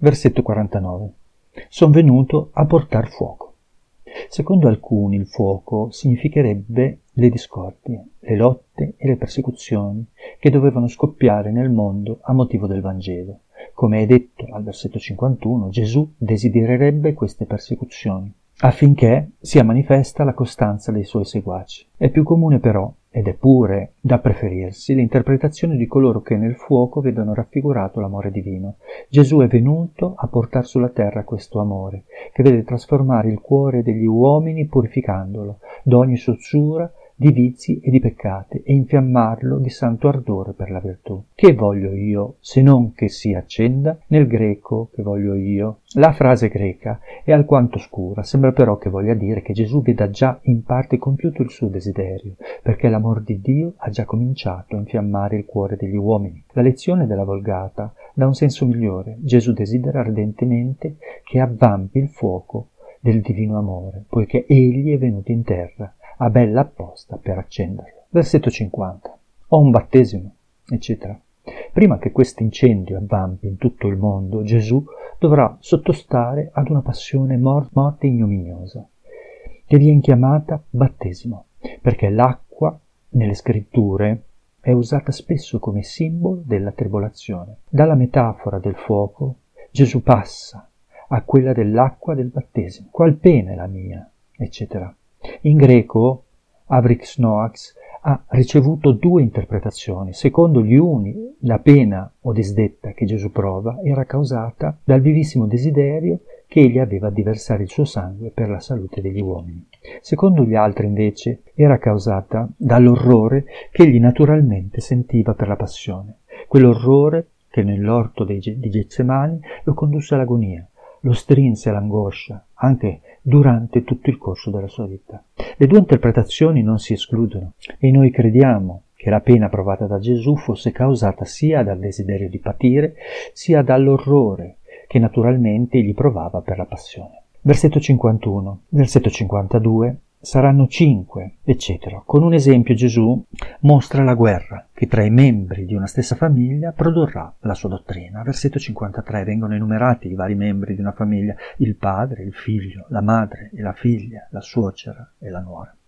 Versetto 49. Son venuto a portar fuoco. Secondo alcuni il fuoco significherebbe le discordie, le lotte e le persecuzioni che dovevano scoppiare nel mondo a motivo del Vangelo. Come è detto al versetto 51, Gesù desidererebbe queste persecuzioni, affinché sia manifesta la costanza dei suoi seguaci. È più comune però, ed è pure da preferirsi, l'interpretazione di coloro che nel fuoco vedono raffigurato l'amore divino. Gesù è venuto a portare sulla terra questo amore, che vede trasformare il cuore degli uomini purificandolo da ogni sozzura di vizi e di peccati e infiammarlo di santo ardore per la virtù. Che voglio io se non che si accenda? Nel greco che voglio io? La frase greca è alquanto oscura, sembra però che voglia dire che Gesù veda già in parte compiuto il suo desiderio, perché l'amor di Dio ha già cominciato a infiammare il cuore degli uomini. La lezione della Vulgata dà un senso migliore. Gesù desidera ardentemente che avvampi il fuoco del divino amore, poiché egli è venuto in terra a bella apposta per accenderlo. Versetto 50. Ho un battesimo, eccetera. Prima che questo incendio avvampi in tutto il mondo, Gesù dovrà sottostare ad una passione morte ignominiosa, che viene chiamata battesimo, perché l'acqua nelle scritture è usata spesso come simbolo della tribolazione. Dalla metafora del fuoco Gesù passa a quella dell'acqua del battesimo. Qual pena è la mia, eccetera. In greco, Avrix Noax ha ricevuto due interpretazioni. Secondo gli uni, la pena o disdetta che Gesù prova era causata dal vivissimo desiderio che egli aveva di versare il suo sangue per la salute degli uomini. Secondo gli altri, invece, era causata dall'orrore che egli naturalmente sentiva per la passione, quell'orrore che nell'orto di Getsemani lo condusse all'agonia, lo strinse all'angoscia, anche durante tutto il corso della sua vita. Le due interpretazioni non si escludono e noi crediamo che la pena provata da Gesù fosse causata sia dal desiderio di patire, sia dall'orrore che naturalmente egli provava per la passione. Versetto 51, versetto 52, saranno 5, eccetera. Con un esempio Gesù mostra la guerra che tra i membri di una stessa famiglia produrrà la sua dottrina. Versetto 53 vengono enumerati i vari membri di una famiglia: il padre, il figlio, la madre e la figlia, la suocera e la nuora.